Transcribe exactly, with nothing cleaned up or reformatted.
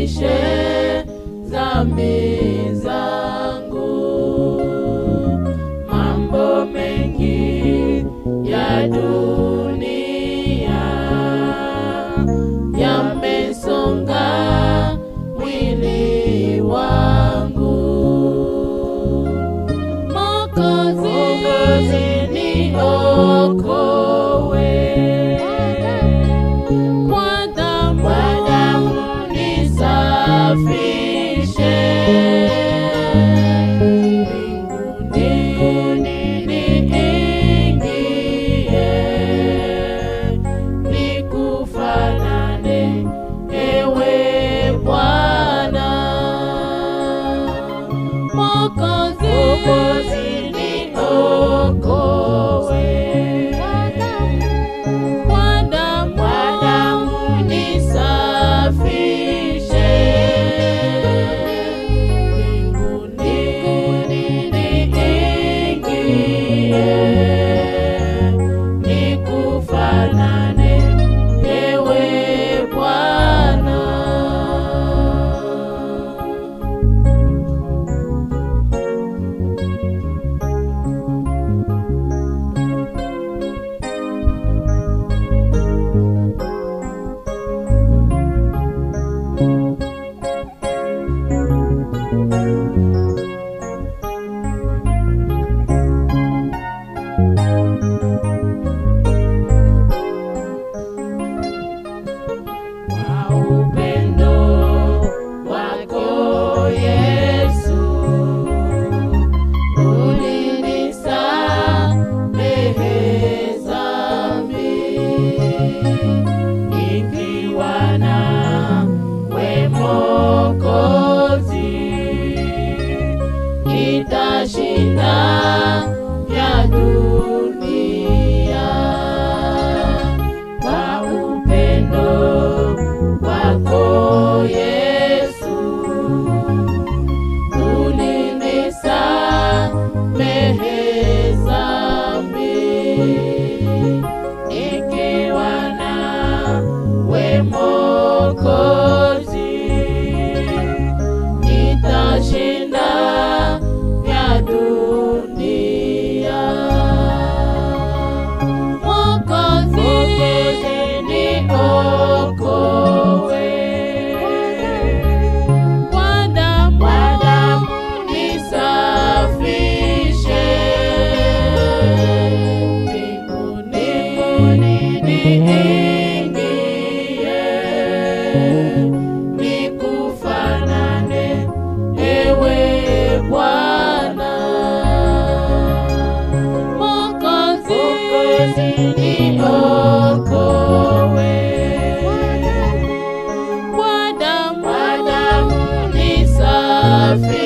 nisafishe dhambi zangu. Mambo mengi ya dunia yamesonga mwili wangu. Mwokozi niokoe, kwa damu nisafishe. Mbinguni niingie, nikufanane ewe Bwana. Mwokozi niokoe, kwa damu nisafishe. Mbinguni niingie, nikufanane ewe Bwana. Kwa upendo wako Yesu, ulinisamehe dhambi. Nikiwa nawe Mwokozi, nitashinda ya dunia. Kwa upendo wako Yesu, ulinisamehe dhambi. Nikiwa nawe Mwokozi, nitashinda ya dunia. Mwokozi niokoe, kwa damu nisafishe. Mbinguni niingie, nikufanane ewe Bwana. Mwokozi niokoe, kwa damu nisafishe.